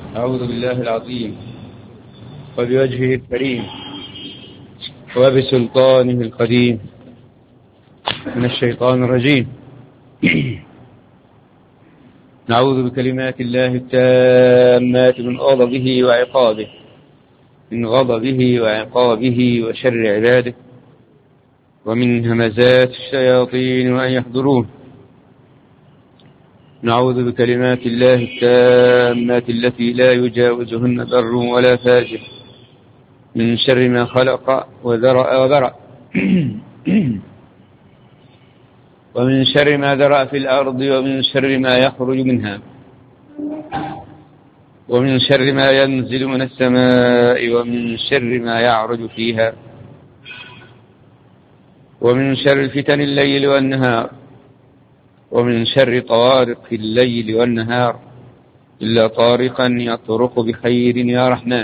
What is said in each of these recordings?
أعوذ بالله العظيم وبوجهه الكريم وبسلطانه القديم من الشيطان الرجيم. نعوذ بكلمات الله التامات من غضبه وعقابه وشر عباده ومن همزات الشياطين وأن يحضرون. نعوذ بكلمات الله التامات التي لا يجاوزهن بر ولا فاجر من شر ما خلق وذرأ وبرأ ومن شر ما ذرأ في الأرض ومن شر ما يخرج منها ومن شر ما ينزل من السماء ومن شر ما يعرج فيها ومن شر فتن الليل والنهار ومن شر طوارق الليل والنهار إلا طارقا يطرق بخير يا رحمن.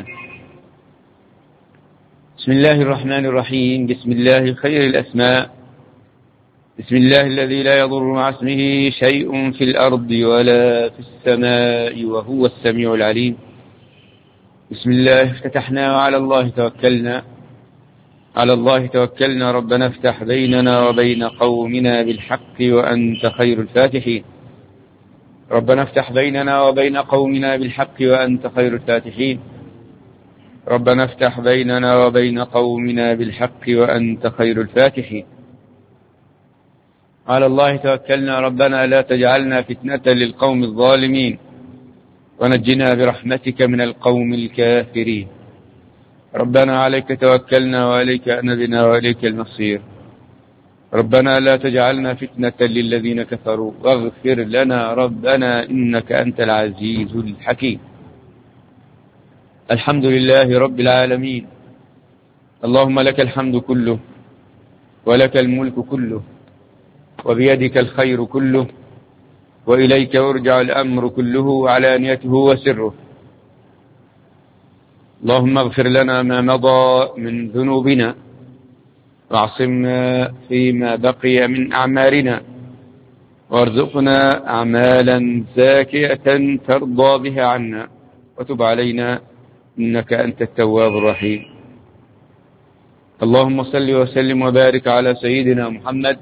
بسم الله الرحمن الرحيم. بسم الله خير الأسماء. بسم الله الذي لا يضر مع اسمه شيء في الأرض ولا في السماء وهو السميع العليم. بسم الله افتتحنا وعلى الله توكلنا ربنا افتح بيننا وبين قومنا بالحق وأنت خير الفاتحين. ربنا افتح بيننا وبين قومنا بالحق وأنت خير الفاتحين. ربنا افتح بيننا وبين قومنا بالحق وأنت خير الفاتحين. على الله توكلنا ربنا لا تجعلنا فتنة للقوم الظالمين ونجنا برحمتك من القوم الكافرين. ربنا عليك توكلنا وإليك أنبنا وإليك المصير. ربنا لا تجعلنا فتنة للذين كفروا واغفر لنا ربنا إنك أنت العزيز الحكيم. الحمد لله رب العالمين. اللهم لك الحمد كله ولك الملك كله وبيدك الخير كله وإليك يرجع الأمر كله علانيته وسره. اللهم اغفر لنا ما مضى من ذنوبنا واعصمنا فيما بقي من أعمارنا وارزقنا أعمالا زاكية ترضى بها عنا وتب علينا إنك أنت التواب الرحيم. اللهم صل وسلم وبارك على سيدنا محمد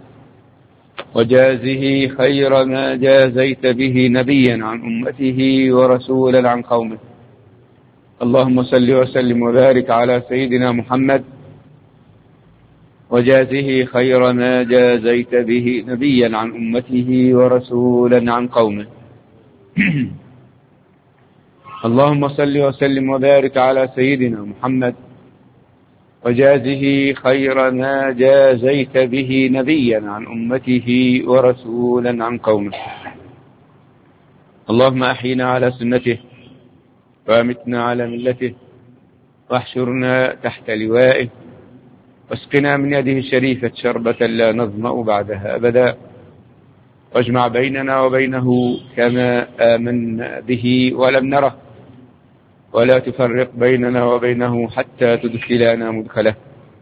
وجازه خير ما جازيت به نبيا عن أمته ورسولا عن قومه. اللهم صل وسلم وبارك على سيدنا محمد وجازه خير ما جازيت به نبيا عن أمته ورسولا عن قومه. اللهم صل وسلم وبارك على سيدنا محمد وجازه خير ما جازيت به نبيا عن أمته ورسولا عن قومه. اللهم أحينا على سنته وامتنا على ملته واحشرنا تحت لوائه واسقنا من يده الشريفة شربة لا نظمأ بعدها أبدا واجمع بيننا وبينه كما آمنا به ولم نره ولا تفرق بيننا وبينه حتى تدخلنا مدخله.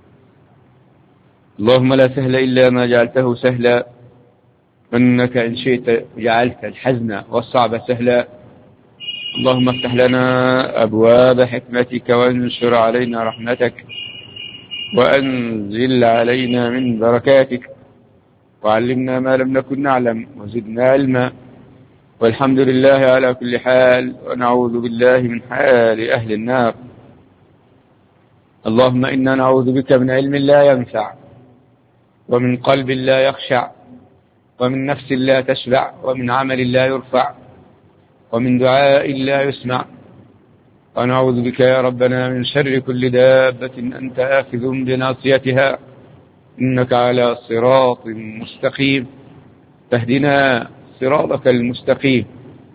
اللهم لا سهل إلا ما جعلته سهلا وإنك إن شئت جعلت الحزن والصعب سهلا. اللهم افتح لنا أبواب حكمتك وانشر علينا رحمتك وأنزل علينا من بركاتك وعلمنا ما لم نكن نعلم وزدنا علما. والحمد لله على كل حال ونعوذ بالله من حال أهل النار. اللهم إنا نعوذ بك من علم لا ينفع ومن قلب لا يخشع ومن نفس لا تشبع ومن عمل لا يرفع ومن دعاء لا يسمع. ونعوذ بك يا ربنا من شر كل دابة أنت آخذ بناصيتها إنك على صراط مستقيم. فاهدنا صراطك المستقيم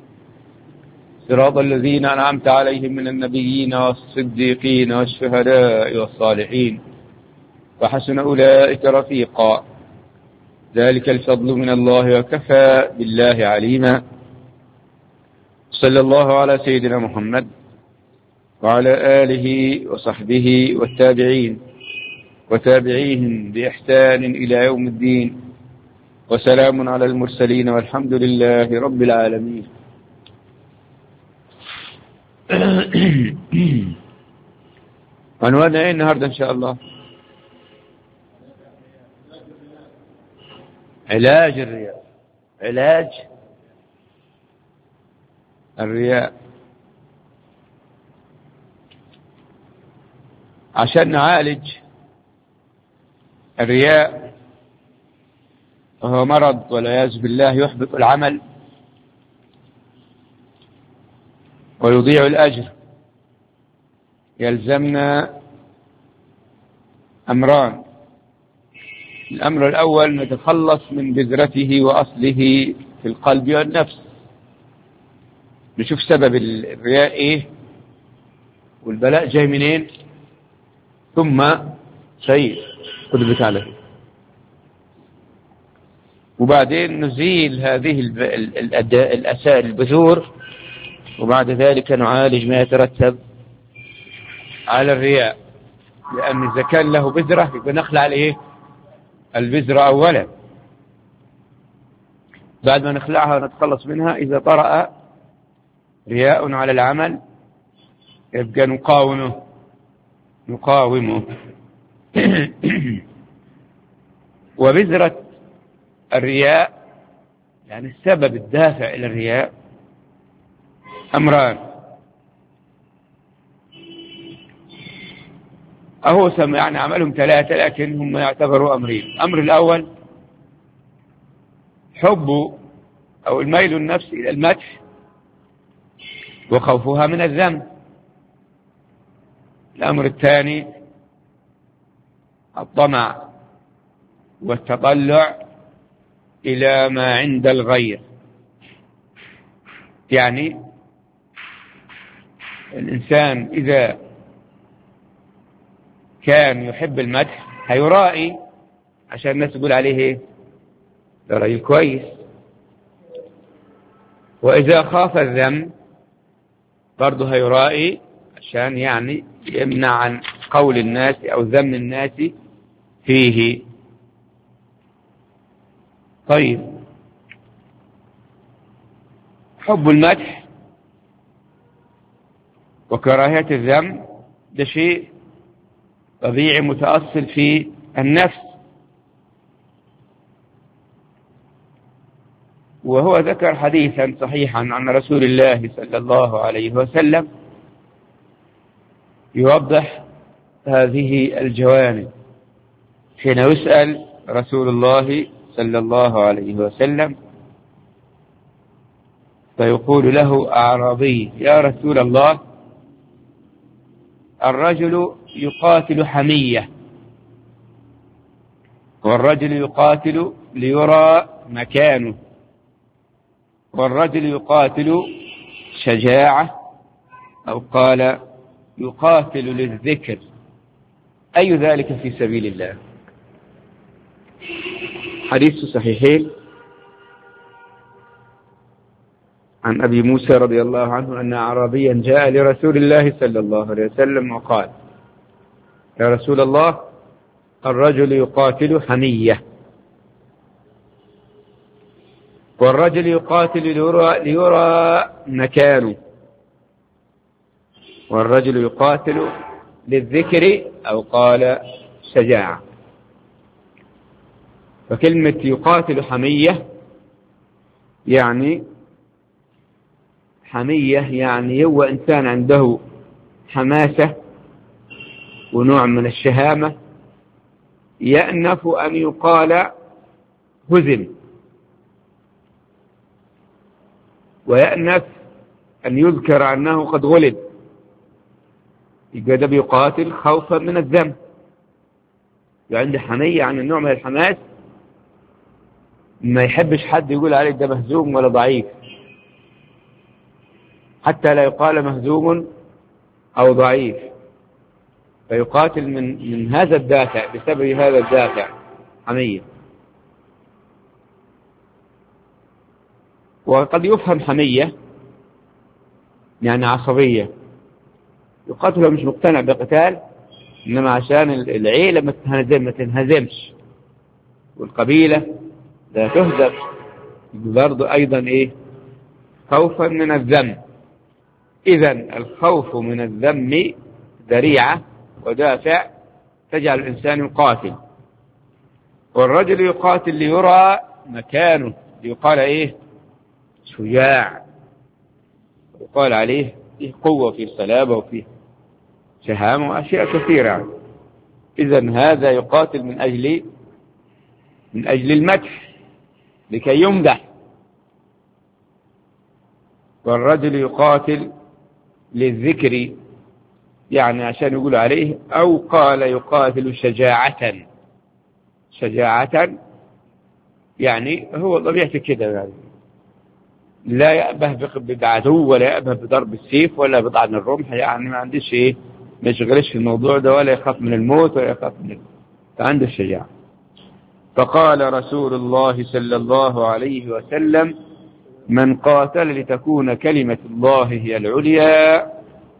صراط الذين أنعمت عليهم من النبيين والصديقين والشهداء والصالحين وحسن أولئك رفيقا. ذلك الفضل من الله وكفى بالله عليما. صلى الله على سيدنا محمد وعلى آله وصحبه والتابعين وتابعيهم بإحسان إلى يوم الدين وسلام على المرسلين والحمد لله رب العالمين. عنواننا ايه النهاردة ان شاء الله؟ علاج الرياء. علاج الرياء. عشان نعالج الرياء، وهو مرض والعياذ بالله يحبط العمل ويضيع الأجر، يلزمنا أمران. الأمر الأول نتخلص من بذرته وأصله في القلب والنفس، نشوف سبب الرياء إيه والبلاء جاي منين، ثم شيء قد عليه، وبعدين نزيل هذه البذور، وبعد ذلك نعالج ما يترتب على الرياء. لأن إذا كان له بذرة يبقى نخلع عليه البذرة أولا، بعد ما نخلعها ونتخلص منها إذا طرأ رياء على العمل يبقى نقاومه. وبذرة الرياء يعني السبب الدافع إلى الرياء أمران، أهو يعني عملهم ثلاثة لكن هم يعتبروا أمرين. الأمر الأول حب أو الميل النفس إلى المدح وخوفها من الذنب. الأمر الثاني الطمع والتطلع إلى ما عند الغير، يعني الإنسان إذا كان يحب المدح هيرائي عشان الناس تقول عليه ايه، ده راجل كويس. وإذا خاف الذم برضه هيرائي عشان يعني يمنع عن قول الناس أو ذم الناس فيه. طيب، حب المدح وكراهية الذم ده شيء طبيعي متأصل في النفس، وهو ذكر حديثا صحيحا عن رسول الله صلى الله عليه وسلم يوضح هذه الجوانب. حين يسأل رسول الله صلى الله عليه وسلم فيقول له أعرابي: يا رسول الله، الرجل يقاتل حمية، والرجل يقاتل ليرى مكانه، والرجل يقاتل شجاعة، أو قال يقاتل للذكر، أي ذلك في سبيل الله؟ حديث صحيحين عن أبي موسى رضي الله عنه أن أعرابيا جاء لرسول الله صلى الله عليه وسلم وقال: يا رسول الله، الرجل يقاتل حمية، والرجل يقاتل ليرى مكانه، والرجل يقاتل للذكر، أو قال شجاعة. فكلمة يقاتل حمية يعني هو إنسان عنده حماسة ونوع من الشهامة، يأنف أن يقال هزم، ويأنف أن يذكر أنه قد غلب، يبقى ده بيقاتل خوفا من الذنب. عنده حمية عن النوع من الحماس، ما يحبش حد يقول عليه ده مهزوم ولا ضعيف، حتى لا يقال مهزوم أو ضعيف، فيقاتل من هذا الدافع، بسبب هذا الدافع حمية. وقد يفهم حمية يعني عصبية، يقاتل مش مقتنع بقتال، إنما عشان العيلة ما تنهزمش والقبيلة لا تهزم، برضو أيضا إيه، خوفا من الذنب. إذن الخوف من الذم ذريعة ودافع تجعل الإنسان يقاتل، والرجل يقاتل ليرى مكانه، ليقال إيه؟ شجاع، يقال عليه فيه قوة، فيه صلابة، وفيه شهامة وأشياء كثيرة. إذن هذا يقاتل من أجل المدح لكي يمدح، والرجل يقاتل للذكر، يعني عشان يقول عليه، أو قال يقاتل شجاعة يعني هو طبيعته كده، يعني لا يأبه بعدو ولا يأبه بضرب السيف ولا بطعن الرمح، يعني ما عندش إيه، ما يشغلش في الموضوع ده، ولا يخاف من الموت ولا يخاف من فعنده الشجاعة. فقال رسول الله صلى الله عليه وسلم: من قاتل لتكون كلمة الله هي العليا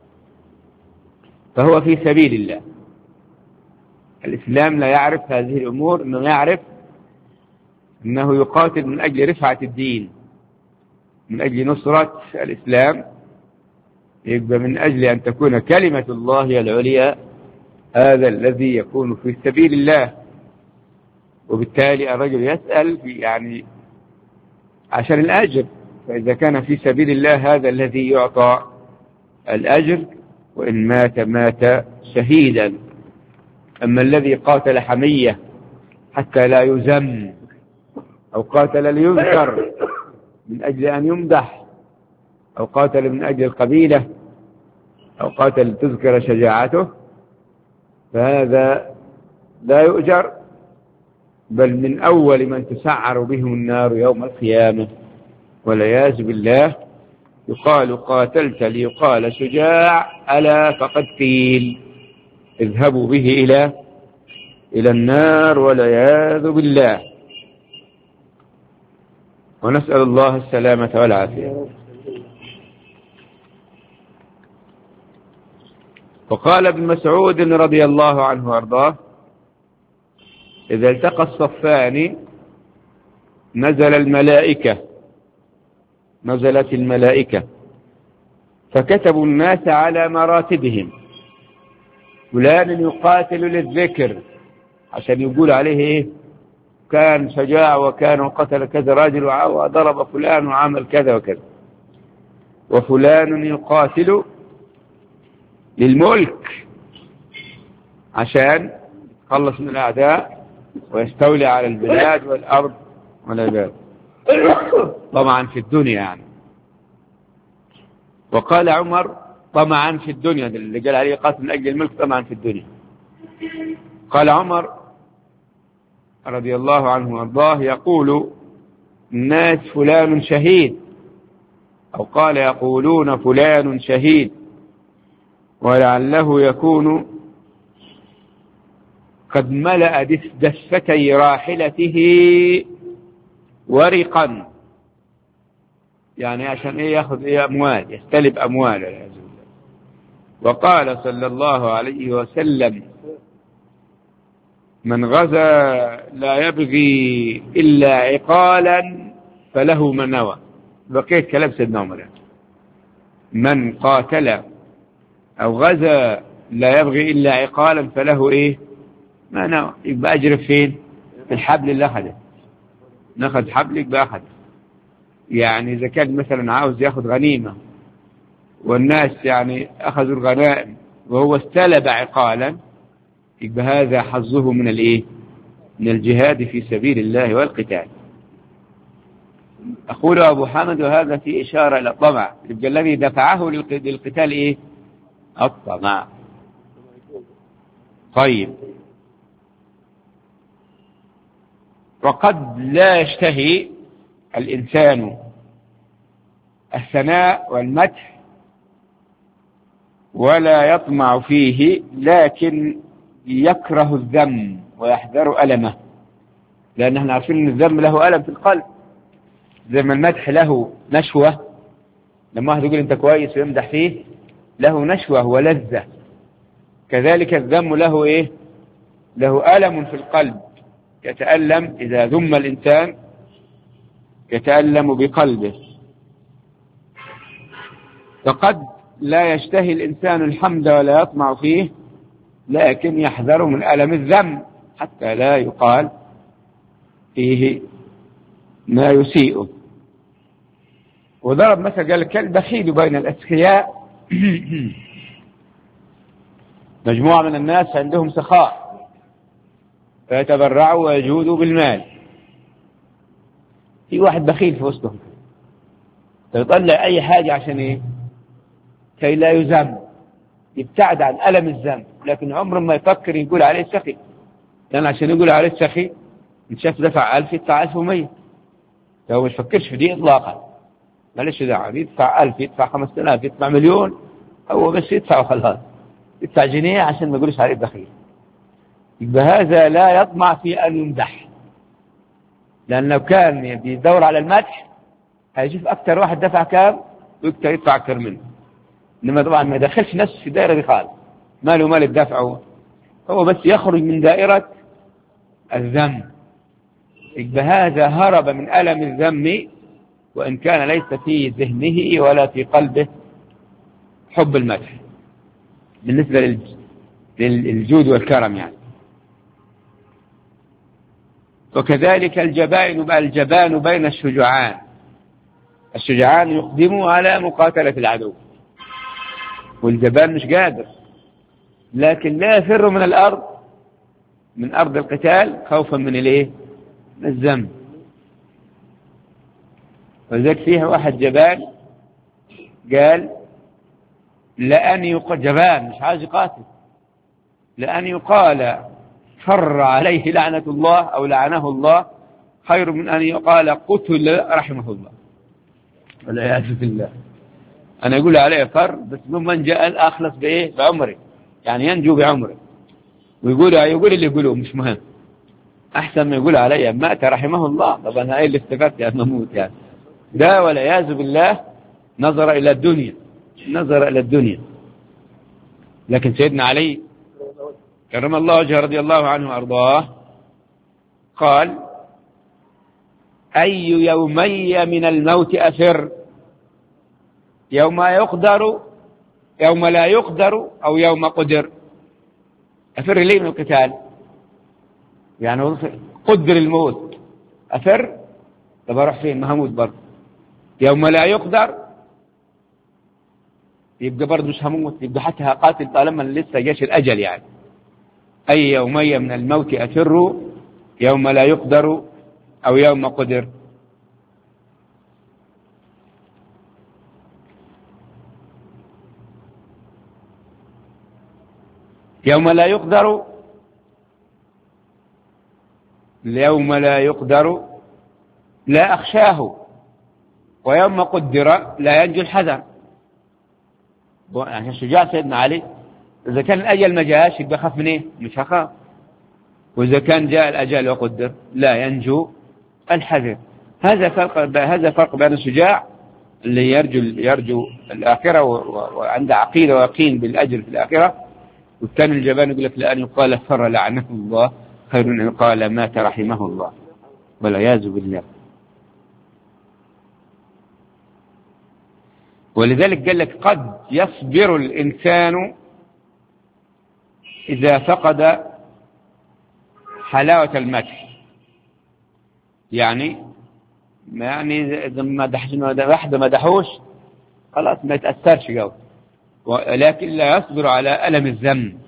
فهو في سبيل الله. الإسلام لا يعرف هذه الأمور، إنه يعرف أنه يقاتل من أجل رفعة الدين، من أجل نصرة الإسلام، يبقى من أجل أن تكون كلمة الله هي العليا، هذا الذي يكون في سبيل الله. وبالتالي الرجل يسأل يعني عشان الأجر، فإذا كان في سبيل الله هذا الذي يعطى الأجر، وإن مات شهيدا. أما الذي قاتل حمية حتى لا يذم، أو قاتل ليذكر من أجل أن يمدح، أو قاتل من أجل القبيلة، أو قاتل تذكر شجاعته، فهذا لا يؤجر، بل من أول من تسعر بهم النار يوم القيامة والعياذ بالله. يقال قاتلت ليقال شجاع، ألا فقد قيل اذهبوا به إلى النار والعياذ بالله، ونسأل الله السلامة والعافية. وقال ابن مسعود رضي الله عنه وارضاه: إذا التقى الصفان نزلت الملائكة فكتبوا الناس على مراتبهم، فلان يقاتل للذكر عشان يقول عليه إيه؟ كان شجاع وكان وقتل كذا راجل وضرب فلان وعمل كذا وكذا. وفلان يقاتل للملك عشان يخلص من الأعداء ويستولي على البلاد والأرض والعباد، طمعا في الدنيا يعني. وقال عمر: طمعا في الدنيا، اللي قال عليه قاتل من أجل الملك طمعا في الدنيا. قال عمر رضي الله عنه وارضاه: يقول الناس فلان شهيد، أو قال يقولون فلان شهيد، ولعله يكون قد ملأ دفتي راحلته ورقا، يعني عشان إيه؟ يأخذ إيه؟ أموال، يستلب أموال والعياذ بالله. وقال صلى الله عليه وسلم: من غزا لا يبغي إلا عقالا فله ما نوى. بقيت كلام سيدنا عمر، من قاتل أو غزا لا يبغي إلا عقالا فله إيه؟ ما نوى. يبقى أجر فين؟ في الحبل اللي أخذه، ناخذ حبلك بأخذ. يعني إذا كان مثلا عاوز يأخذ غنيمة والناس يعني أخذوا الغنائم وهو استلب عقالا، يبقى هذا حظه من الإيه؟ من الجهاد في سبيل الله والقتال. أقول أبو حامد: وهذا في إشارة إلى الطمع، يبقى الذي دفعه للقتال إيه؟ الطمع. طيب، وقد لا يشتهي الإنسان الثناء والمدح ولا يطمع فيه، لكن يكره الذم ويحذر ألمه، لأن احنا عارفين أن الذم له ألم في القلب، زي ما المدح له نشوة، لما واحد يقول أنت كويس ويمدح فيه له نشوة ولذة، كذلك الذم له إيه؟ له ألم في القلب، يتألم إذا ذم الإنسان، يتألم بقلبه. فقد لا يشتهي الإنسان الحمد ولا يطمع فيه، لكن يحذر من ألم الذم حتى لا يقال فيه ما يسيئه. وضرب مثل قال كالبخيل بين الأسخياء مجموعة من الناس عندهم سخاء فيتبرعوا ويجودوا بالمال، في واحد بخيل في وسطهم فيطلع أي حاجة عشان إيه؟ كي لا يذم، يبتعد عن ألم الذنب، لكن عمره ما يفكر يقول عليه سخي، لأن عشان يقول عليه سخي إن شاف دفع 1000 يدفع 1100، لو مش فكرش في دي إطلاقا، معلش دعوة، يدفع 1000 يدفع 5000 يدفع مليون، هو بس يدفع وخلاص، يدفع جنيه عشان ما يقولش عليه بخيل. يبقى هذا لا يطمع في أن يمدح، لأن لو كان بيدور على المدح هيشوف أكثر واحد دفع كام ويقدر يدفع أكثر منه، إنما طبعا ما يدخلش نفسه في دائرة دي خالص، ماله مال الدفع، هو بس يخرج من دائرة الذم. يبقى هذا هرب من ألم الذم وإن كان ليس في ذهنه ولا في قلبه حب المدح بالنسبة للجود والكرم يعني. وكذلك الجبان بين الشجعان، الشجعان يقدموا على مقاتلة العدو، والجبان مش قادر، لكن لا يفر من أرض القتال خوفا من الايه؟ من الذنب. وذلك فيها واحد جبان قال لأن يقال، جبان مش عايز يقاتل، لأن يقال فر عليه لعنة الله أو لعنه الله خير من أن يقال قتل رحمه الله، والعياذ بالله. أنا أقول عليه فر بس من جاء الأخلص بإيه؟ بعمره، يعني ينجو بعمره، ويقول اللي يقولوه مش مهم، أحسن ما يقول علي مات رحمه الله. طبعا هاي اللي استفدت يعني نموت يعني، ده والعياذ بالله نظر إلى الدنيا. لكن سيدنا علي كرم الله وجهه رضي الله عنه وأرضاه قال أي يومي من الموت أفر، يوم لا يقدر أو يوم قدر. أفر ليه من القتال؟ يعني قدر الموت أفر، طب أروح فين؟ ما هموت برضه. يوم لا يقدر يبقى برضه مش هموت، يبقى حتى هقاتل طالما لسه جيش الأجل يعني. أي يومي من الموت أفر، يوم لا يقدر أو يوم قدر. يوم لا يقدر لا أخشاه، ويوم قدر لا ينجو الحذر. يعني الشجاع سيدنا علي إذا كان الأجل ما جاءش يبقى خاف من إيه؟ مش هخاف. وإذا كان جاء الأجل وقدر لا ينجو الحذر. هذا فرق بين الشجاع اللي يرجو الآخرة وعنده عقيدة ويقين بالأجر في الآخرة، والثاني الجبان يقول لك لأن يقال فر لعنه الله خير من أن يقال مات رحمه الله، والعياذ بالله. ولذلك قال لك قد يصبر الإنسان إذا فقد حلاوة المدح، يعني إذا ما دحوش خلاص ما يتأثرش قوي، ولكن لا يصبر على ألم الذم،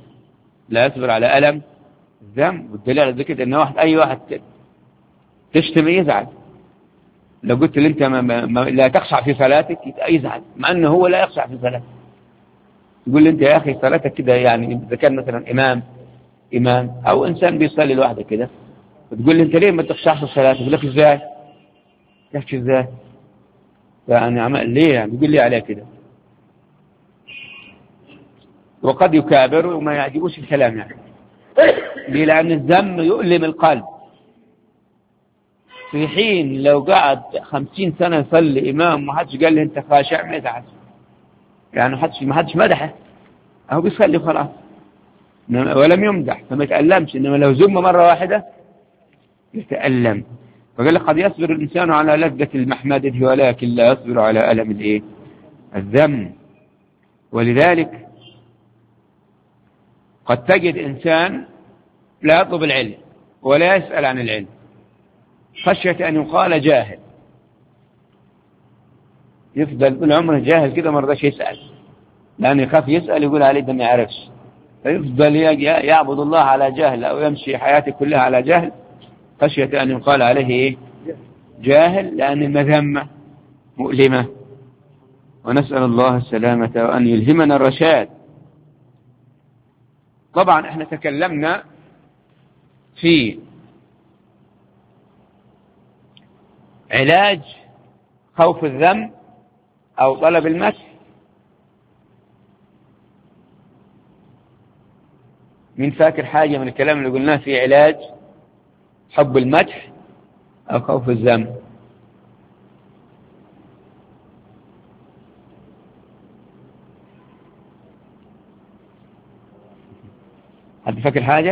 والدليل على ذلك أن أي واحد تشتم يزعل. لو قلت لي أنت لا تخشع في صلاتك يزعل، مع أنه هو لا يخشع في صلاتك. يقول لي أنت يا أخي صلاتك كده، يعني إذا كان مثلا إمام أو إنسان بيصلي لوحده كده، وتقول لي أنت ليه ما تخشعش في صلاتك؟ يقول لك إزاي؟ تحكي إزاي؟ يعني ليه؟ يعني يقول لي عليه كده، وقد يكابر وما يعجبوش الكلام يعني. ليه؟ لأن الذم يؤلم القلب، في حين لو قعد 50 سنة يصلي إمام ما حدش قال له أنت خاشع ما يزعل، يعني ما حدش مدحه، أهو بيصلي خلاص ولم يمدح فما يتألمش. إنما لو ذم مرة واحدة يتألم. فقال لك قد يصبر الإنسان على لذة المحمدة ولكن لا يصبر على ألم الذم. ولذلك قد تجد إنسان لا يطلب العلم ولا يسأل عن العلم خشية أن يقال جاهل، يفضل طول عمره جاهل كده، ما رضاش يسأل لأنه يخاف يسأل يقول عليه ده ما يعرفش، فيفضل يعبد الله على جهل أو يمشي حياته كلها على جهل خشية أن يقال عليه إيه؟ جاهل، لأن المذمة مؤلمة. ونسأل الله السلامة وأن يلهمنا الرشاد. طبعا احنا تكلمنا في علاج خوف الذم أو طلب المدح. من فاكر حاجة من الكلام اللي قلناه في علاج حب المدح أو خوف الذم؟ حد فاكر حاجة؟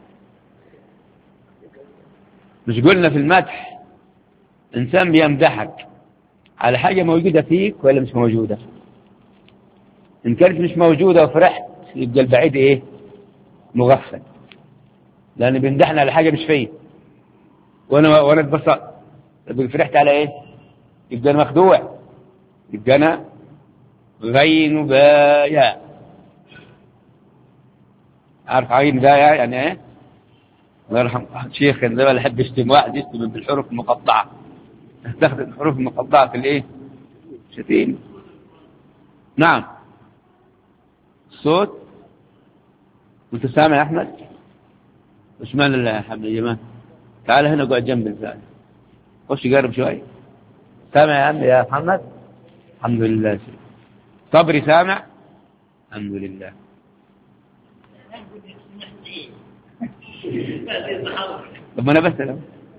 مش قلنا في المدح إنسان بيمدحك على حاجة موجودة فيك ولا مش موجودة؟ إن كانت مش موجودة وفرحت يبقى البعيد إيه؟ مغفل، لأن بيمدحنا على حاجة مش فيه وأنا اتبسطت، يبقى فرحت على إيه؟ يبقى أنا مخدوع، يبقى أنا غين بايا. عارف عين بايا يعني إيه؟ الله يرحم شيخ اللي ما يحب يشتم واحد يشتم بالحروف المقطعة، تستخدم الحروف المقطعة في الإيه؟ شتيم. نعم. الصوت أنت سامع يا أحمد؟ وش مال الله يا حبيبي يا جماعة؟ تعال هنا اقعد جنب الإنسان، خش قرب شوي. سامع يا عمي يا محمد؟ الحمد لله. صبري سامع؟ الحمد لله. طب ما أنا بسأل.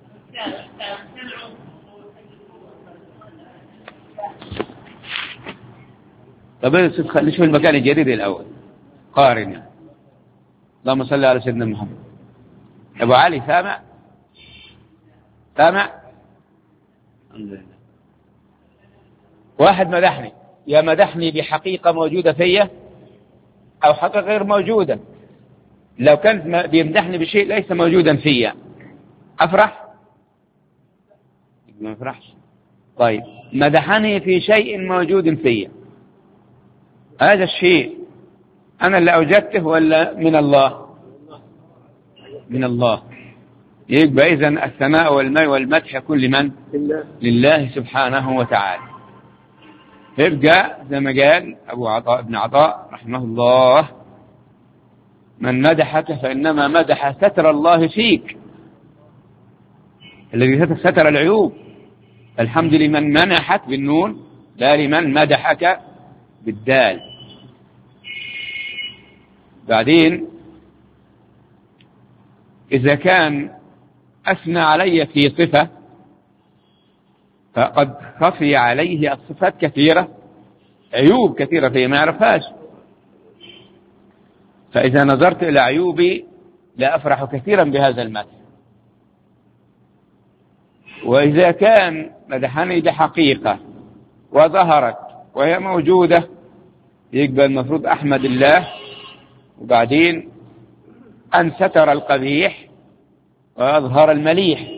طب نشوف المكان الجديد الأول قارن يعني. اللهم صل على سيدنا محمد. أبو علي سامع؟ سامع؟ الحمد لله. واحد مدحني، يا مدحني بحقيقة موجودة فيا أو حقيقة غير موجودة. لو كانت بيمدحني بشيء ليس موجودا فيا أفرح؟ ما أفرحش. طيب مدحني في شيء موجود فيا، هذا الشيء أنا اللي أوجدته ولا من الله؟ من الله. يبقى إذن الثناء والمدح يكون لمن؟ لله سبحانه وتعالى. يبقى زي ما قال أبو عطاء بن عطاء رحمه الله: من مدحك فإنما مدح ستر الله فيك، الذي ستر العيوب. الحمد لمن منحك بالنون لا لمن مدحك بالدال. بعدين إذا كان أثنى علي في صفة فقد خفي عليه الصفات كثيرة، عيوب كثيرة فيه ما يعرفهاش، فإذا نظرت إلى عيوبي لا أفرح كثيرا بهذا المدح. وإذا كان مدحني بحقيقة وظهرت وهي موجودة يقبل المفروض أحمد الله. وبعدين أن ستر القبيح وأظهر المليح،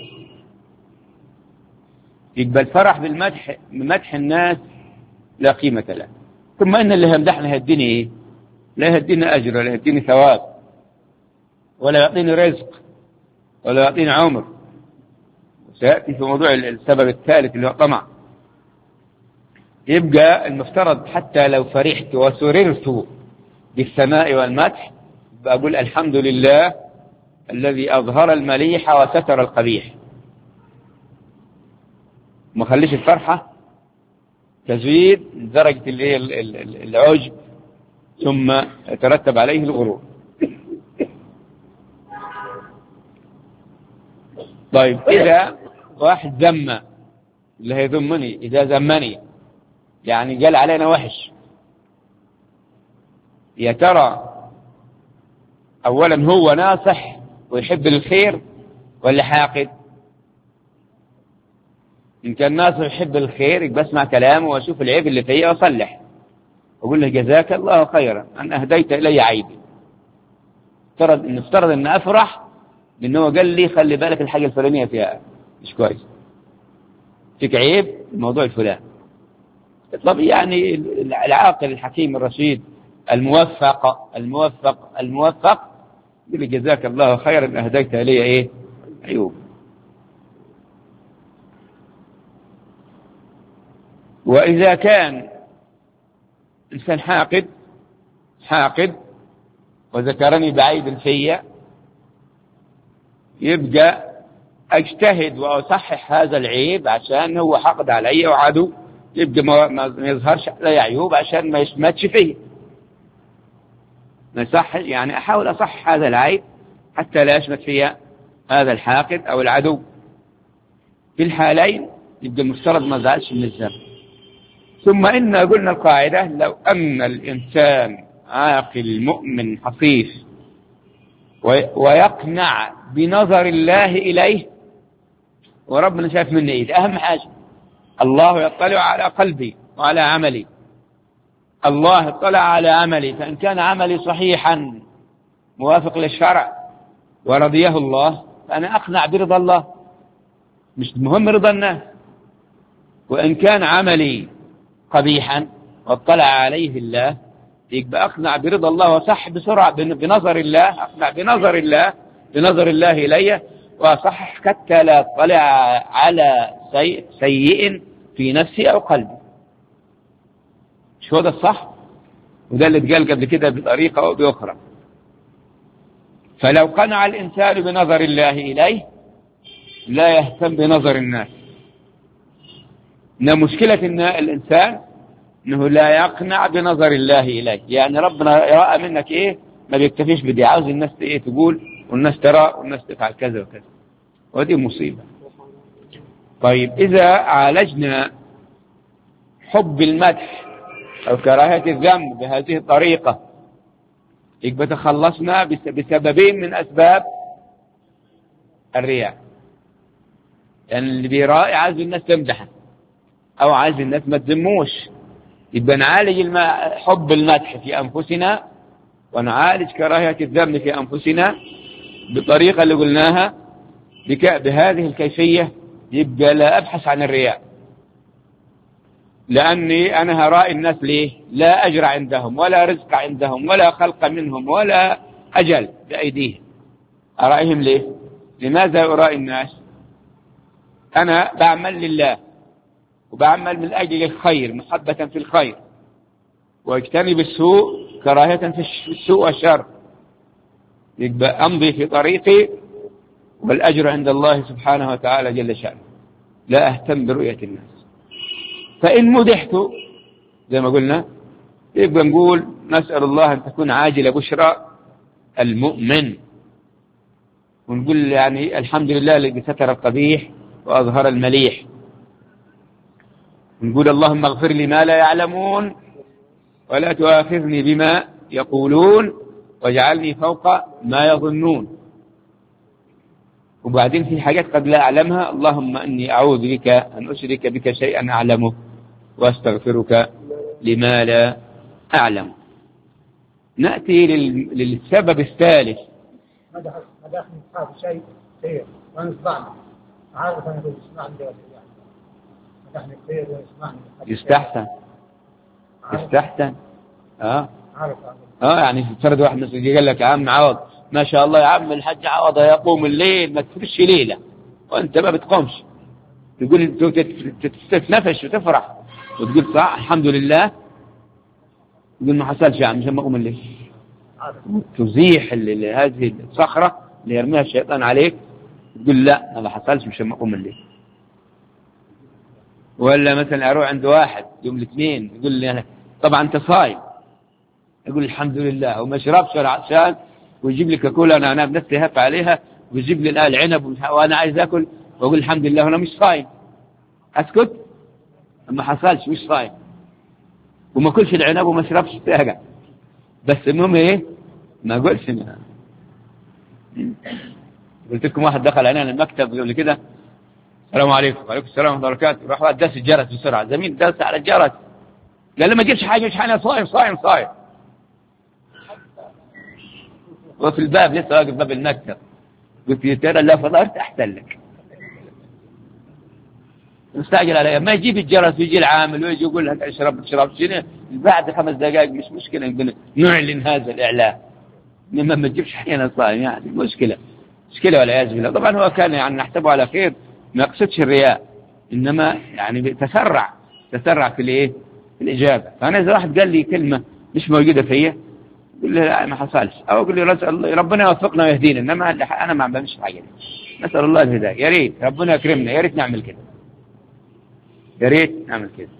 يقبل فرح بالمدح، بمدح الناس لا قيمة له. ثم إن اللي يمدحنا يهديني إيه؟ لا يهديني أجر ولا يهديني ثواب ولا يعطيني رزق ولا يعطيني عمر. وسيأتي في موضوع السبب الثالث اللي هو طمع. يبقى المفترض حتى لو فرحت وسررت بالثناء والمدح بقول الحمد لله الذي أظهر المليح وستر القبيح، ما خليش الفرحة تزيد درجة العجب ثم يترتب عليه الغرور. طيب إذا واحد ذم اللي هيذمني، إذا ذمني يعني قال علينا وحش، يا ترى أولا هو ناصح ويحب الخير ولا حاقد؟ إن كان ناصح ويحب الخير يبقى اسمع كلامه وأشوف العيب اللي فيه وأصلح. أقول له جزاك الله خيرا أن أهديت إلي عيبي. نفترض أن أفرح لأنه قال لي خلي بالك الحاجة الفلانية فيها مش كويس، فيك عيب الموضوع الفلاني. طب يعني العاقل الحكيم الرشيد الموفق يقول لي جزاك الله خيرا أن أهديت إلي إيه عيوب. وإذا كان إنسان حاقد وذكرني بعيب في، يبقى أجتهد وأصحح هذا العيب عشان هو حقد علي وعدو، يبقى ما يظهرش علي عيوب عشان ما يشمتش فيه. يعني أحاول أصحح هذا العيب حتى لا يشمت فيها هذا الحاقد أو العدو. في الحالين يبقى المفترض ما زعلش من الذنب. ثم إن قلنا القاعدة لو أن الإنسان عاقل مؤمن حصيف ويقنع بنظر الله إليه، وربنا شايف مني إيه أهم حاجة، الله يطلع على قلبي وعلى عملي، الله اطلع على عملي، فإن كان عملي صحيحا موافق للشرع ورضيه الله فأنا أقنع برضا الله، مش مهم رضا الناس. وإن كان عملي قبيحا واطلع عليه الله يبقى أقنع برضا الله وصح بسرعة بنظر الله، أقنع بنظر الله إلي وصحح حتى لا اطلع على سيء في نفسي أو قلبي. شو هذا الصح؟ وده اللي اتقال قبل كده بطريقة أو بأخرى. فلو قنع الإنسان بنظر الله إليه لا يهتم بنظر الناس. إن مشكلة إن الإنسان إنه لا يقنع بنظر الله إليه، يعني ربنا رأى منك إيه ما بيكتفيش بدي، عاوز الناس إيه تقول والناس ترى والناس تفعل كذا وكذا، ودي مصيبة. طيب إذا عالجنا حب المدح أو كراهية الذم بهذه الطريقة يبقى تخلصنا بسببين من أسباب الرياء. يعني اللي بيرائي عايز الناس تمدحه أو عايز الناس ما تذموش، يبقى نعالج حب المدح في أنفسنا ونعالج كراهية الذم في أنفسنا بالطريقة اللي قلناها بهذه الكيفية. يبقى لا أبحث عن الرياء، لأني أنا هرائي الناس ليه؟ لا أجر عندهم ولا رزق عندهم ولا خلق منهم ولا أجل بأيديهم، أرائهم ليه؟ لماذا أرائي الناس؟ أنا بعمل لله وبعمل من أجل الخير محبة في الخير، واجتنب السوء كراهية في السوء والشر. يبقى أمضي في طريقي والأجر عند الله سبحانه وتعالى جل شأنه، لا أهتم برؤية الناس. فإن مدحت زي ما قلنا يبقى نقول نسأل الله أن تكون عاجلة بشرى المؤمن، ونقول يعني الحمد لله الذي ستر القبيح وأظهر المليح، ونقول اللهم اغفر لي ما لا يعلمون ولا تؤاخذني بما يقولون واجعلني فوق ما يظنون. وبعدين في حاجات قد لا أعلمها، اللهم إني أعوذ بك أن أشرك بك شيئا أعلمه وأستغفرك لما لا أعلم. نأتي للسبب الثالث. مدحني صاحب شيء خير ويسمعني، عارف أنا يسمعني مدحني خير ويسمعني يستحسن يعني فرد واحد مثل قال لك يا عم عوض ما شاء الله يا عم الحج عوض يقوم الليل ما تفرش ليلة وانت ما بتقومش، تقول تتنفش وتفرح وتقول صح الحمد لله، تقول ما حصلش يا عم مش ما اقوم الليل، تزيح هذه الصخرة اللي يرميها الشيطان عليك، تقول لا ما حصلش مش ما اقوم الليل. ولا مثلا اروح عند واحد يوم الاثنين يقول لي انا طبعا انت صايم، يقول الحمد لله وما شربش ولا عشان، ويجيب لي كاكولا انا بنفسي هف عليها ويجيب لي العنب وانا عايز اكل واقول الحمد لله وانا مش صايم، اسكت ما حصلش مش صايم وما كلش العنب وما شربش حاجه، بس المهم ايه ما اقولش قلت لكم واحد دخل علينا المكتب قبل كده السلام عليكم. وعليكم السلام ورحمه الله وبركاته، راح داس الجرس بسرعه، زميل داس على الجرس قال له ما تجيبش حاجة، مش أنا صايم صايم صايم. وفي الباب لسه واقف باب المكتب، قلت يا ترى لا فطرت أحسن لك. مستعجل علي، ما يجيب الجرس ويجي العامل ويجي يقول لك اشرب تشرب شنو، بعد 5 دقائق مش مشكلة نعلن هذا الإعلان. إنما ما تجيبش حاجة أنا صايم، يعني مشكلة والعياذ بالله. طبعا هو كان يعني نحسبه على خير، ما يقصدش الرياء، إنما يعني تسرع في الإيه، في الإجابة. فأنا إذا واحد قال لي كلمة مش موجودة فيا، قل له لا ما حصلش، أو قل له ربنا يوفقنا ويهدينا، إنما أنا ما بعملش حاجة دي. نسأل الله الهداية، يا ريت ربنا يكرمنا، يا ريت نعمل كده، يا ريت نعمل كده.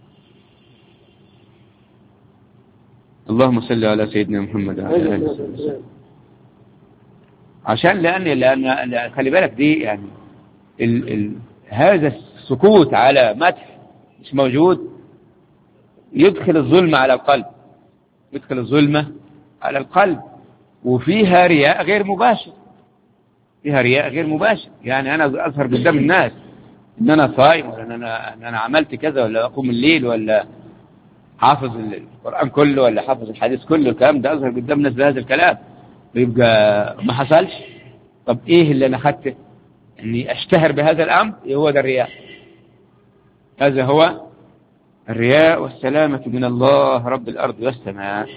اللهم صل على سيدنا محمد وعلى آله وسلم. عشان لأن خلي بالك دي يعني هذا السكوت على مدح مش موجود يدخل الظلمة على القلب، يدخل الظلمة على القلب، وفيها رياء غير مباشر، فيها رياء غير مباشر. يعني أنا أظهر قدام الناس إن أنا صايم، ولا إن أنا عملت كذا، ولا أقوم الليل، ولا حافظ القرآن كله، ولا حافظ الحديث كله، الكلام ده أظهر قدام الناس بهذا الكلام، ويبقى ما حصلش. طب إيه اللي أنا أخذته؟ إني أشتهر بهذا الأمر، هو ده الرياء. هذا هو الرياء، والسلامة من الله رب الأرض والسماء.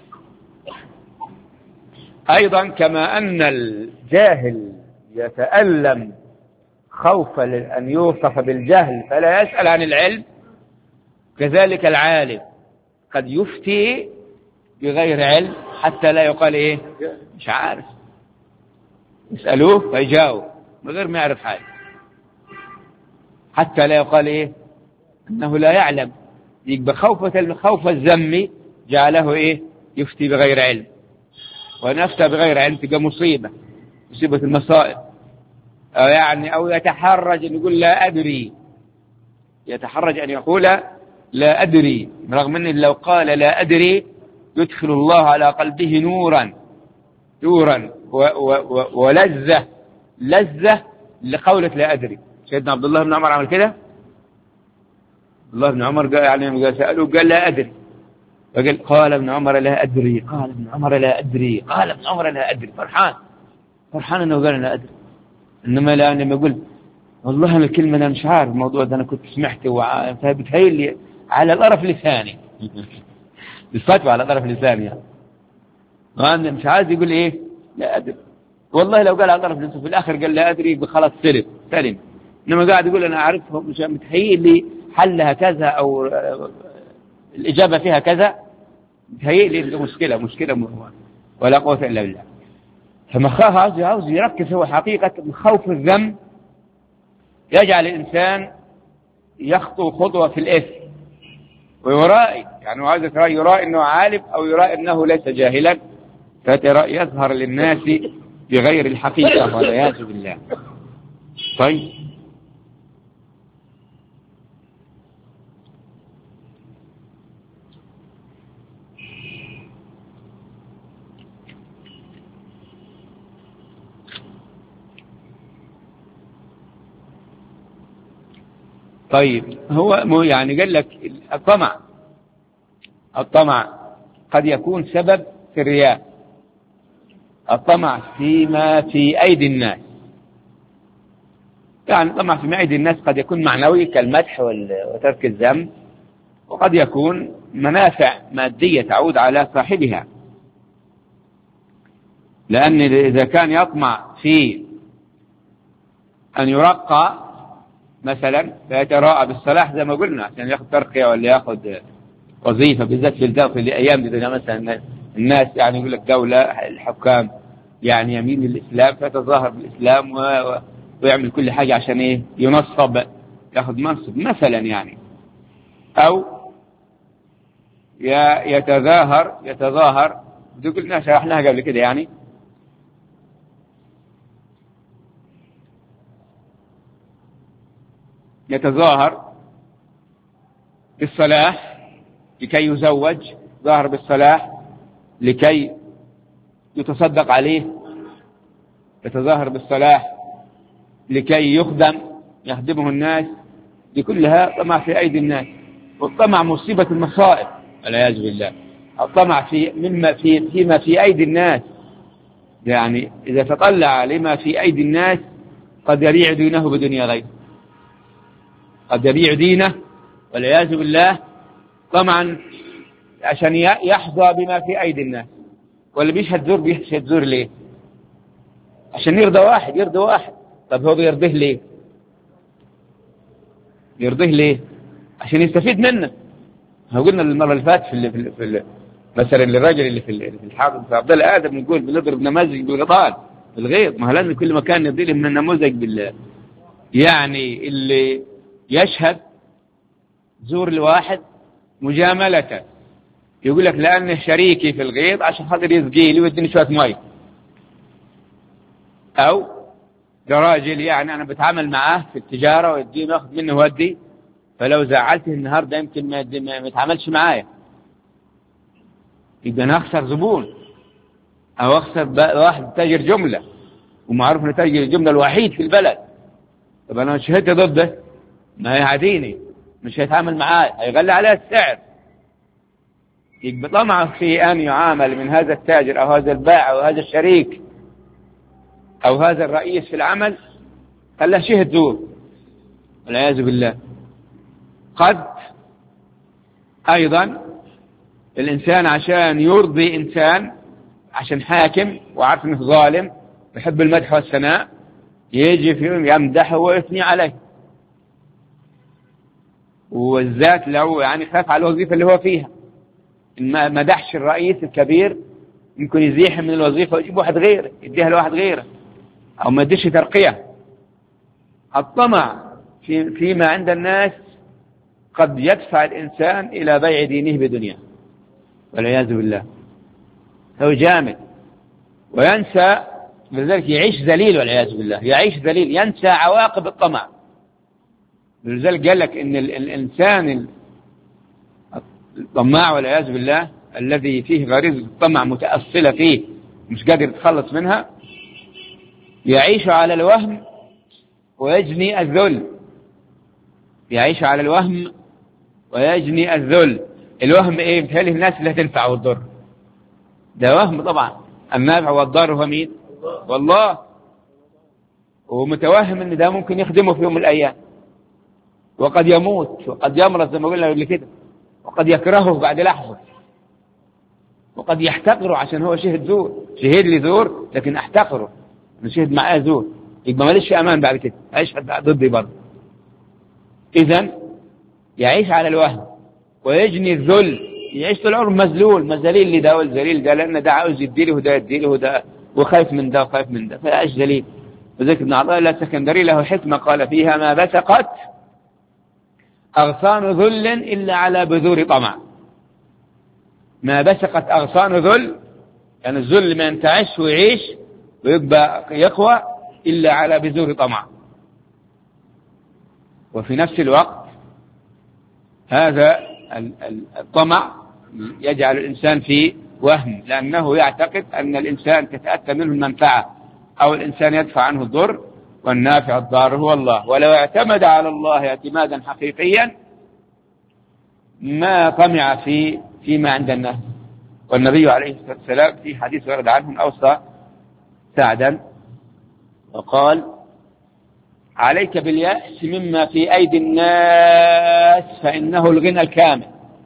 أيضا كما أن الجاهل يتألم خوفا أن يوصف بالجهل فلا يسأل عن العلم، كذلك العالم قد يفتي بغير علم حتى لا يقال إيه مش عارف، يسألوه فيجاوب من غير ما يعرف حاجة، حتى لا يقال إيه أنه لا يعلم. يبقى خوف الذم جعله إيه يفتي بغير علم، ونفتى بغير علم تبقى مصيبة المصائب. أو يتحرج أن يقول لا أدري، يتحرج أن يقول لا أدري، رغم أن لو قال لا أدري يدخل الله على قلبه نورا ولذة لقولة لا أدري. سيدنا عبد الله بن عمر عمل كده. عبد الله بن عمر قال سأله قال لا أدري، قال ابن عمر لا أدري، قال ابن عمر لا أدري، قال ابن عمر لا أدري، فرحان أنه قال لا أدري. إنما لما يقول والله أنا الكلمة أنا مش عارف الموضوع ده، أنا كنت سمعته فبتهيل لي على طرف لساني بالفتوى على طرف لساني يعني. وأنا مش عايز يقول إيه لا أدري، والله لو قال على طرف لساني في الآخر قال لا أدري بخلاص سلم. إنما قاعد يقول أنا أعرفه، مش متهيل لي حلها كذا أو الإجابة فيها كذا، متهيل لي مشكلة ولا قوة إلا بالله. فمخاف عاوز يركز هو حقيقة خوف الذم يجعل الإنسان يخطو خطوة في الإثم ويرائي، يعني عاوز يرائي أنه عالم أو يرائي أنه ليس جاهلا، يظهر للناس بغير الحقيقة والعياذ بالله. طيب هو يعني قال لك الطمع قد يكون سبب في الرياء، الطمع فيما في أيدي الناس، يعني الطمع فيما أيدي الناس قد يكون معنوي كالمدح وترك الذم، وقد يكون منافع مادية تعود على صاحبها. لأن إذا كان يطمع في أن يرقى مثلا فيتراءى بالصلاح زي ما قلنا عشان ياخذ ترقية ولا ياخذ وظيفة، بالذات في الأيام دي مثلا الناس يعني يقول لك دولة الحكام يعني يمين للإسلام فتظاهر بالإسلام ويعمل كل حاجة عشان إيه ينصب ياخذ منصب مثلا يعني، أو يتظاهر دي قلنا شرحناها قبل كده، يعني يتظاهر بالصلاح لكي يزوج، ظاهر بالصلاح لكي يتصدق عليه، يتظاهر بالصلاح لكي يخدمه الناس، دي كلها طمع في أيدي الناس. والطمع مصيبة المصائب والعياذ بالله. الطمع فيما في أيدي الناس، يعني إذا تطلع لما في أيدي الناس قد يبيع دينه بدنيا غيره، قد يبيع دينه والعياذ بالله طمعا عشان يحظى بما في أيدي الناس. واللي بيشهد زور ليه؟ عشان يرضى واحد. طب هو بيرضيه ليه؟ عشان يستفيد منه. قلنا المرة اللي فاتت في مثلا للراجل اللي في الحافظ في عبد الله آدم نقول بنضرب نماذج بالغضان بالغيظ. ما لازم كل مكان نديله من النموذج بالله. يعني اللي يشهد زور لواحد مجاملة، يقول لك لأنه شريكي في الغيظ عشان خاطر يسقي لي ويديني شوية مي. أو ده راجل يعني أنا بتعامل معاه في التجارة ويديني أخذ منه ودي، فلو زعلته النهاردة يمكن ما يتعاملش معايا، يبقى أنا أخسر زبون أو أخسر واحد تاجر جملة ومعروف أنه تاجر الجملة الوحيد في البلد. طب أنا شهدت ضده ما هيعاديني، مش هيتعامل معايا، هيغلي عليه السعر. يبقى طمعه في أن يعامل من هذا التاجر أو هذا البائع أو هذا الشريك أو هذا الرئيس في العمل خلاه شهد زور والعياذ بالله. قد أيضا الإنسان عشان يرضي إنسان، عشان حاكم وعارف أنه ظالم يحب المدح والثناء، يجي في يوم يمدحه ويثني عليه، والذات لو يعني خاف على الوظيفة اللي هو فيها. إن ما مدحش الرئيس الكبير يمكن يزيح من الوظيفة ويجيب واحد غيره يديها لواحد غيره، أو ما يديش ترقية. الطمع فيما عند الناس قد يدفع الإنسان إلى بيع دينه بدنيا والعياذ بالله. هو جامد وينسى، لذلك يعيش ذليل والعياذ بالله، يعيش ذليل ينسى عواقب الطمع. لذلك قال لك إن الإنسان الطماع والعياذ بالله الذي فيه غريزة الطمع متأصلة فيه مش قادر يتخلص منها، يعيش على الوهم ويجني الذل. يعيش على الوهم ويجني الذل. الوهم ايه؟ بتهيألي الناس اللي هتنفع والضر، ده وهم طبعا. النافع والضار هو مين؟ والله. ومتوهم ان ده ممكن يخدمه في يوم من الايام، وقد يموت وقد يمرض زي ما قلنا قبل كده، وقد يكرهه بعد لحظة، وقد يحتقره عشان هو شهد زور. شهد لي زور لكن احتقره، نشهد معاه زور، يبقى ماليش امان بعد كده، هيشهد ضدي برضه. اذا يعيش على الوهم ويجني الذل، يعيش طول عمره مذلول، مذليل لده والذليل ده، لان ده عاوز يديله وده يديله وده، وخايف من ده وخايف من ده، فيعيش ذليل. وذلك ابن عطاء الله السكندري له حكمة قال فيها: ما بثقت أغصان ذل إلا على بذور طمع. ما بثقت أغصان ذل، يعني الذل ما ينتعش ويعيش ويبقى يقوى إلا على بذور طمع. وفي نفس الوقت هذا الطمع يجعل الإنسان في وهم، لأنه يعتقد أن الإنسان تتأتى منه المنفعة أو الإنسان يدفع عنه الضر، والنافع الضار هو الله. ولو اعتمد على الله اعتمادا حقيقيا ما طمع فيما عند الناس. والنبي عليه الصلاة والسلام في حديث ورد عنهم أوصى سعدا وقال: عليك باليأس مما في أيدي الناس فإنه الغنى الكامل.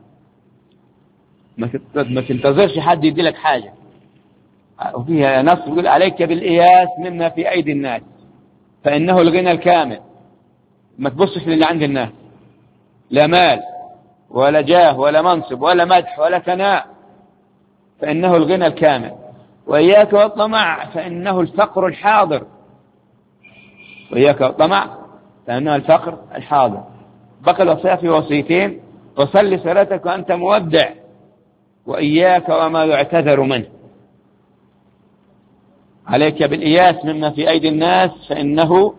ما تنتظرش حد يدي لك حاجة. وفيها نص يقول: عليك بالإياس مما في أيدي الناس فإنه الغنى الكامل. ما تبصش للي عند الناس، لا مال ولا جاه ولا منصب ولا مدح ولا ثناء، فإنه الغنى الكامل. وإياك والطمع فإنه الفقر الحاضر. وإياك والطمع فإنه الفقر الحاضر. بقى الوصية في وصيتين: وصل صلاتك وأنت مودع، وإياك وما يعتذر منه. عليك بالإياس مما في أيدي الناس فإنه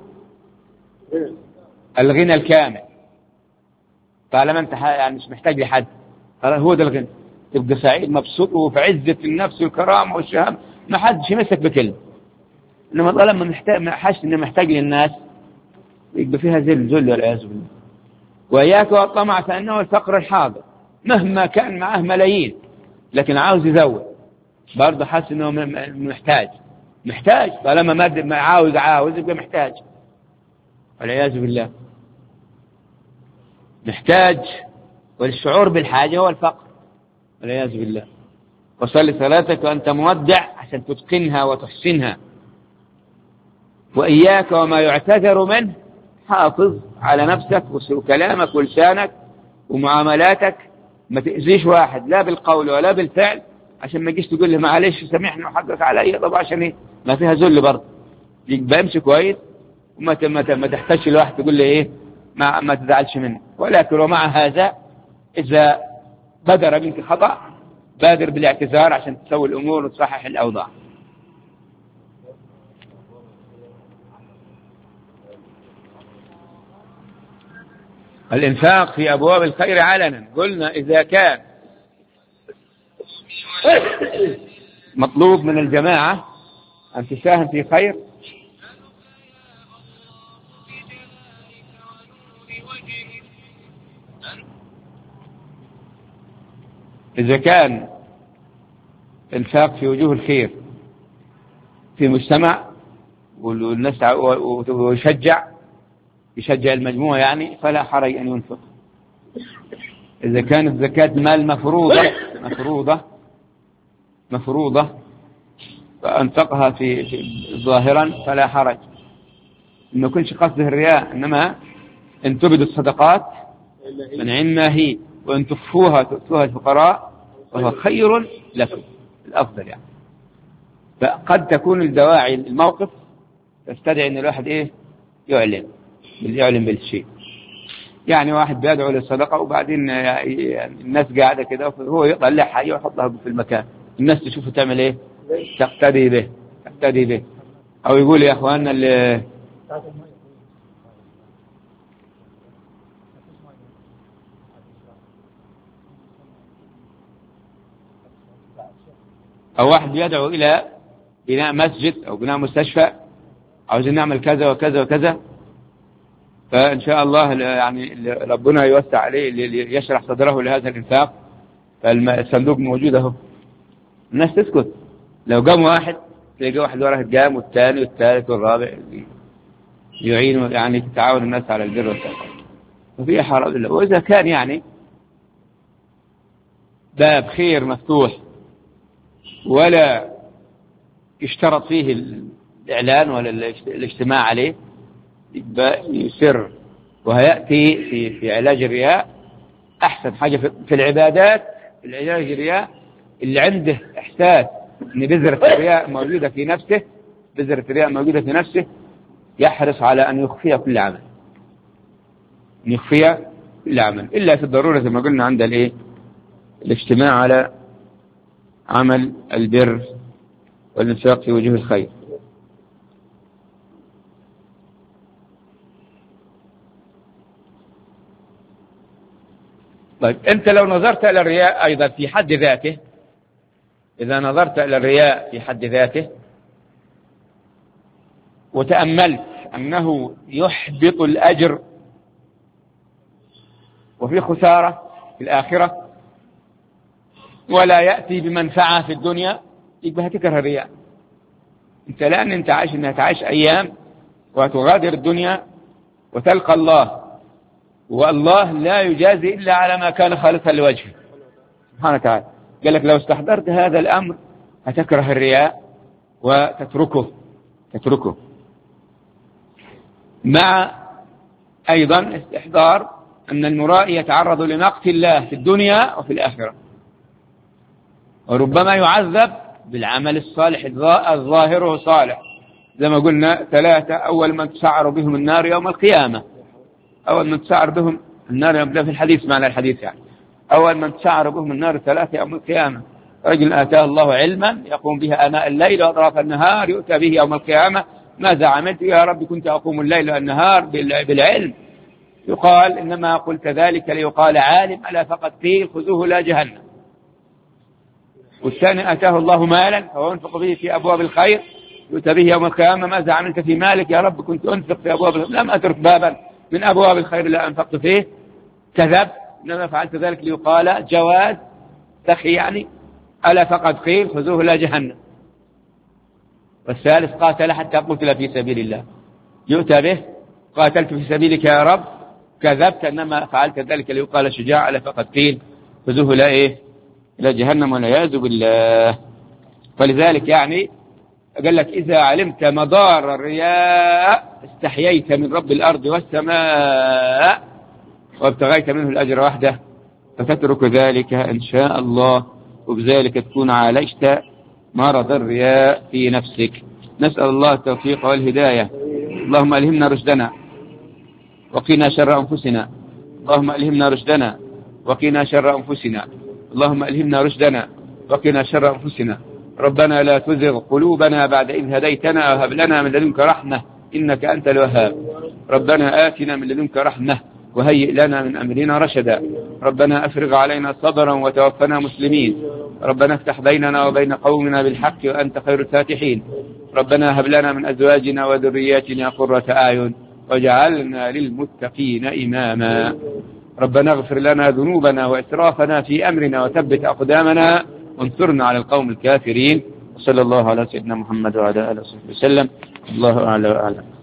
الغنى الكامل. طالما أنت يعني مش محتاج لحد، هو ده الغنى، تبقى سعيد مبسوط وفي عزة النفس والكرامة والشهامة، ما حدش يمسك بكلمة. إنما طالما ما حاسس إنه محتاج للناس يبقى فيها ذل والعياذ بالله. وإياك والطمع فإنه الفقر الحاضر، مهما كان معه ملايين لكن عاوز يزود، برضه حاسس إنه محتاج طالما ما عاوز يبقى محتاج، والعياذ بالله. محتاج، والشعور بالحاجة هو الفقر، والعياذ بالله. وصل صلاتك وأنت مودع عشان تتقنها وتحسنها. وإياك وما يعتذر منه، حافظ على نفسك وكلامك ولسانك ومعاملاتك، ما تأذيش واحد لا بالقول ولا بالفعل، عشان ما تجيش تقول له معلش سامحني وحقك علي، طبعا عشان إيه؟ ما فيها ذل برضه. بمشي كويس وما ما تحتاجش لواحد تقول له إيه ما تزعلش منه. ولكن ومع هذا إذا بدر منك خطأ بادر بالاعتذار عشان تسوي الأمور وتصحح الأوضاع. الإنفاق في أبواب الخير علنا، قلنا إذا كان مطلوب من الجماعة أن تساهم في خير، إذا كان إنفاق في وجوه الخير في مجتمع والناس يشجع المجموعة يعني، فلا حرج أن ينفق. إذا كانت زكاة المال مفروضة فأنفقها في ظاهرا فلا حرج، إنه كنش قصده الرياء، إنما إن تبدوا الصدقات من عما هي وإن تخفوها تؤتوها الفقراء وهو خير لكم، الأفضل يعني. فقد تكون الدواعي الموقف تستدعي أن الواحد يعلن بالشيء. يعني واحد بيدعو للصدقة وبعدين الناس قاعدة كده وهو يطلعها يحطها في المكان، الناس تشوفه تعمل إيه؟ تقتدي به. أو يقول يا أخواننا اللي أو واحد بيدعو إلى بناء مسجد أو بناء مستشفى، عاوزين نعمل كذا وكذا وكذا، فإن شاء الله يعني ربنا يوسع عليه يشرح صدره لهذا الإنفاق، فالصندوق موجود أهو، الناس تسكت. لو قام واحد تلاقي واحد وراه قام والثاني والثالث والرابع يعين يعني تعاون الناس على البر والتقوى، وفي حرج الله. وإذا كان يعني باب خير مفتوح ولا يشترط فيه الإعلان ولا الاجتماع عليه، يبقى يسر. وهيأتي في علاج الرياء أحسن حاجة في العبادات، العلاج الرياء اللي عنده إحساس أن بذرة الرياء موجودة في نفسه، يحرص على أن يخفي كل عمل، إلا في الضرورة زي ما قلنا عند الاجتماع على عمل البر والإنفاق في وجوه الخير. طيب أنت لو نظرت إلى الرياء أيضا في حد ذاته، إذا نظرت إلى الرياء في حد ذاته وتأملت أنه يحبط الأجر وفي خسارة في الآخرة ولا يأتي بمنفعة في الدنيا، يبقى هتكره الرياء. أنت لأن أنت عايش أنها تعيش أيام وتغادر الدنيا وتلقى الله، والله لا يجازي إلا على ما كان خالقا لوجهه سبحانه وتعالى. قال لك لو استحضرت هذا الأمر هتكره الرياء وتتركه مع أيضا استحضار أن المرائي يتعرض لمقت الله في الدنيا وفي الآخرة، وربما يعذب بالعمل الصالح الظاهر صالح، زي ما قلنا 3 أول من تسعر بهم النار يوم القيامة، أول من تسعر بهم النار يوم في الحديث، معنى الحديث يعني أول من تسعر بهم النار 3 يوم القيامة، رجل آتاه الله علما يقوم بها آناء الليل وأطراف النهار يؤتى به يوم القيامة ماذا عملت؟ يا رب كنت أقوم الليل والنهار بالعلم. يقال إنما قلت ذلك ليقال عالم، ألا فقد قيل خذوه لا جهنم. والثاني أتاه الله مالا فهو ينفق به في أبواب الخير يؤتى به يوم القيامة ماذا عملت في مالك؟ يا رب كنت أنفق في أبواب الخير، لم أترك بابا من أبواب الخير لا أنفقت فيه. كذبت إنما فعلت ذلك ليقال جواز سخي يعني ألا فقد قيل خذوه إلى جهنم. والثالث قاتل حتى قتل في سبيل الله يؤتى به قاتلت في سبيلك يا رب كذبت إنما فعلت ذلك ليقال شجاع ألا فقد قيل خذوه إلى إيه إلى جهنم والعياذ بالله. فلذلك يعني قال لك إذا علمت مضار الرياء استحييت من رب الأرض والسماء وابتغيت منه الأجر وحده فتترك ذلك إن شاء الله وبذلك تكون عالجت مرض الرياء في نفسك. نسأل الله التوفيق والهداية. اللهم ألهمنا رشدنا وقنا شر أنفسنا. اللهم ألهمنا رشدنا وقنا شر أنفسنا. اللهم ألهمنا رشدنا وقنا شر أنفسنا. ربنا لا تزغ قلوبنا بعد إذ هديتنا وهب لنا من لدنك رحمة إنك أنت الوهاب. ربنا آتنا من لدنك رحمة وهيئ لنا من أمرنا رشدا. ربنا أفرغ علينا صبرا وتوفنا مسلمين. ربنا افتح بيننا وبين قومنا بالحق وأنت خير الفاتحين. ربنا هب لنا من أزواجنا وذرياتنا قرة أعين واجعلنا للمتقين إماما. ربنا اغفر لنا ذنوبنا وإسرافنا في أمرنا وثبت أقدامنا وانصرنا على القوم الكافرين. وصلى الله على سيدنا محمد وعلى آله وصحبه وسلم. الله أعلى وأعلم.